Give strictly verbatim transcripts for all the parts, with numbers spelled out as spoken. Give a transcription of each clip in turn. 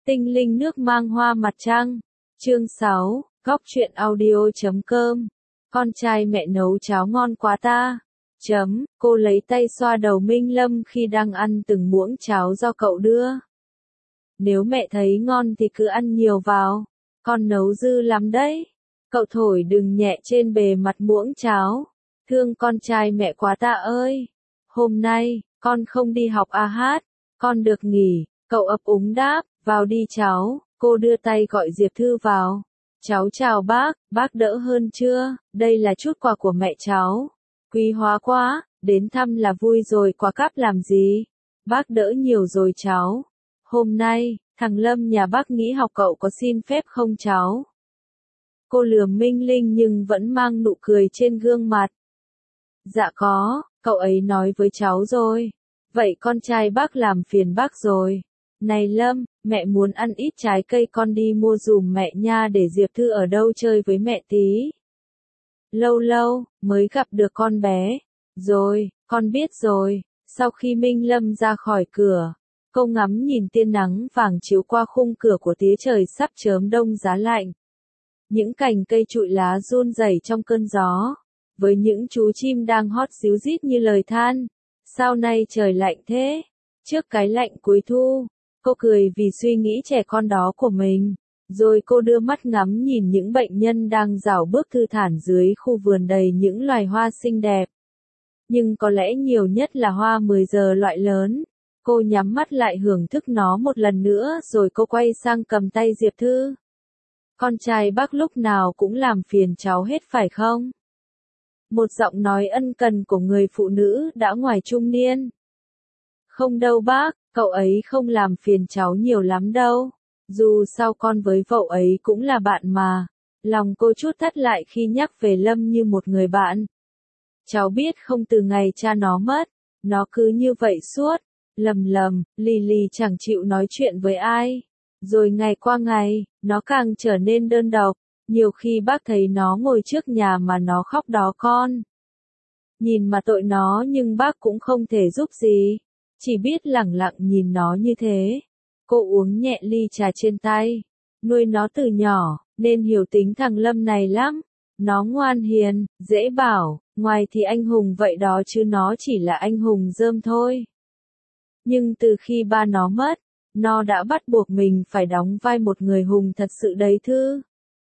Tinh linh nước mang hoa mặt trăng. Chương sáu, góc truyện audio chấm com. Con trai mẹ nấu cháo ngon quá ta. Chấm, cô lấy tay xoa đầu Minh Lâm khi đang ăn từng muỗng cháo do cậu đưa. Nếu mẹ thấy ngon thì cứ ăn nhiều vào. Con nấu dư lắm đấy. Cậu thổi đừng nhẹ trên bề mặt muỗng cháo. Thương con trai mẹ quá ta ơi. Hôm nay, con không đi học à hát. Con được nghỉ. Cậu ấp úng đáp, vào đi cháu. Cô đưa tay gọi Diệp Thư vào. Cháu chào bác, bác đỡ hơn chưa? Đây là chút quà của mẹ cháu. Quý hóa quá, đến thăm là vui rồi, quà cáp làm gì? Bác đỡ nhiều rồi cháu. Hôm nay, thằng Lâm nhà bác nghỉ học, cậu có xin phép không cháu? Cô lườm Minh Linh nhưng vẫn mang nụ cười trên gương mặt. Dạ có, cậu ấy nói với cháu rồi. Vậy con trai bác làm phiền bác rồi. Này Lâm, mẹ muốn ăn ít trái cây, con đi mua dùm mẹ nha, để Diệp Thư ở đâu chơi với mẹ tí. Lâu lâu, mới gặp được con bé. Rồi, con biết rồi. Sau khi Minh Lâm ra khỏi cửa, cô ngắm nhìn tia nắng vàng chiếu qua khung cửa của tía trời sắp chớm đông giá lạnh. Những cành cây trụi lá run rẩy trong cơn gió, với những chú chim đang hót ríu rít như lời than. Sao nay trời lạnh thế? Trước cái lạnh cuối thu, cô cười vì suy nghĩ trẻ con đó của mình. Rồi cô đưa mắt ngắm nhìn những bệnh nhân đang rảo bước thư thản dưới khu vườn đầy những loài hoa xinh đẹp. Nhưng có lẽ nhiều nhất là hoa mười giờ loại lớn. Cô nhắm mắt lại hưởng thức nó một lần nữa rồi cô quay sang cầm tay Diệp Thư. Con trai bác lúc nào cũng làm phiền cháu hết phải không? Một giọng nói ân cần của người phụ nữ đã ngoài trung niên. Không đâu bác, cậu ấy không làm phiền cháu nhiều lắm đâu. Dù sao con với cậu ấy cũng là bạn mà. Lòng cô chút thắt lại khi nhắc về Lâm như một người bạn. Cháu biết không, từ ngày cha nó mất, nó cứ như vậy suốt, lầm lầm, lì lì chẳng chịu nói chuyện với ai. Rồi ngày qua ngày, nó càng trở nên đơn độc. Nhiều khi bác thấy nó ngồi trước nhà mà nó khóc đó con. Nhìn mà tội nó nhưng bác cũng không thể giúp gì. Chỉ biết lẳng lặng nhìn nó như thế. Cô uống nhẹ ly trà trên tay. Nuôi nó từ nhỏ, nên hiểu tính thằng Lâm này lắm. Nó ngoan hiền, dễ bảo, ngoài thì anh hùng vậy đó chứ nó chỉ là anh hùng rơm thôi. Nhưng từ khi ba nó mất, nó đã bắt buộc mình phải đóng vai một người hùng thật sự đấy Thư.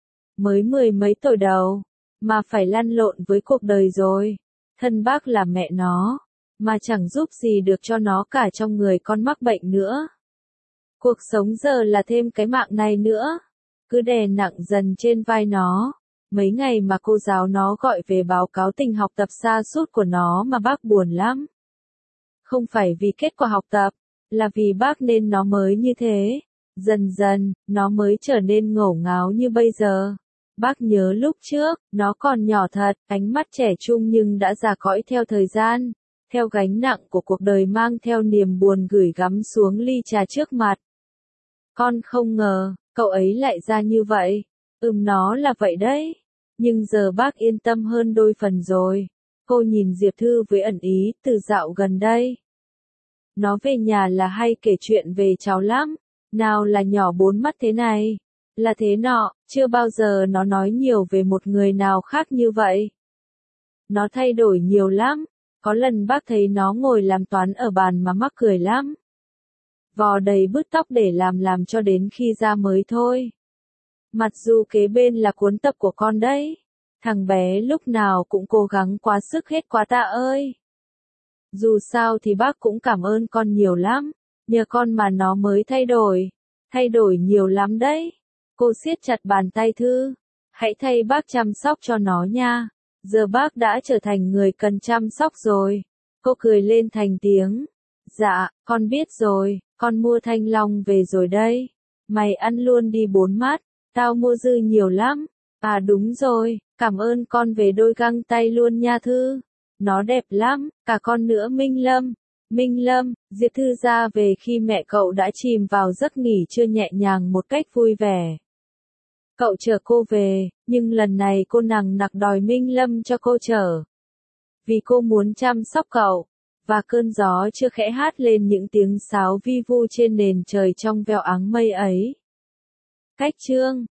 Mới mười mấy tuổi đầu, mà phải lăn lộn với cuộc đời rồi. Thân bác là mẹ nó, mà chẳng giúp gì được cho nó cả, trong người con mắc bệnh nữa. Cuộc sống giờ là thêm cái mạng này nữa, cứ đè nặng dần trên vai nó. Mấy ngày mà cô giáo nó gọi về báo cáo tình học tập sa sút của nó mà bác buồn lắm. Không phải vì kết quả học tập, là vì bác nên nó mới như thế. Dần dần, nó mới trở nên ngổ ngáo như bây giờ. Bác nhớ lúc trước, nó còn nhỏ thật, ánh mắt trẻ trung nhưng đã già cõi theo thời gian, theo gánh nặng của cuộc đời mang theo niềm buồn gửi gắm xuống ly trà trước mặt. Con không ngờ, cậu ấy lại ra như vậy. Ừm, nó là vậy đấy. Nhưng giờ bác yên tâm hơn đôi phần rồi. Cô nhìn Diệp Thư với ẩn ý, từ dạo gần đây. Nó về nhà là hay kể chuyện về cháu lắm. Nào là nhỏ bốn mắt thế này, là thế nọ, chưa bao giờ nó nói nhiều về một người nào khác như vậy. Nó thay đổi nhiều lắm. Có lần bác thấy nó ngồi làm toán ở bàn mà mắc cười lắm. Vò đầy bứt tóc để làm làm cho đến khi ra mới thôi. Mặc dù kế bên là cuốn tập của con đấy. Thằng bé lúc nào cũng cố gắng quá sức hết quá ta ơi. Dù sao thì bác cũng cảm ơn con nhiều lắm. Nhờ con mà nó mới thay đổi. Thay đổi nhiều lắm đấy. Cô siết chặt bàn tay Thư. Hãy thay bác chăm sóc cho nó nha. Giờ bác đã trở thành người cần chăm sóc rồi. Cô cười lên thành tiếng. Dạ, con biết rồi, con mua thanh long về rồi đây. Mày ăn luôn đi bốn mắt, tao mua dư nhiều lắm. À đúng rồi, cảm ơn con về đôi găng tay luôn nha Thư. Nó đẹp lắm, cả con nữa Minh Lâm. Minh Lâm, Diệp Thư ra về khi mẹ cậu đã chìm vào giấc nghỉ trưa nhẹ nhàng một cách vui vẻ. Cậu chờ cô về, nhưng lần này cô nằng nặc đòi Minh Lâm cho cô chở. Vì cô muốn chăm sóc cậu. và cơn gió chưa khẽ hát lên những tiếng sáo vi vu trên nền trời trong veo áng mây ấy. Cách chương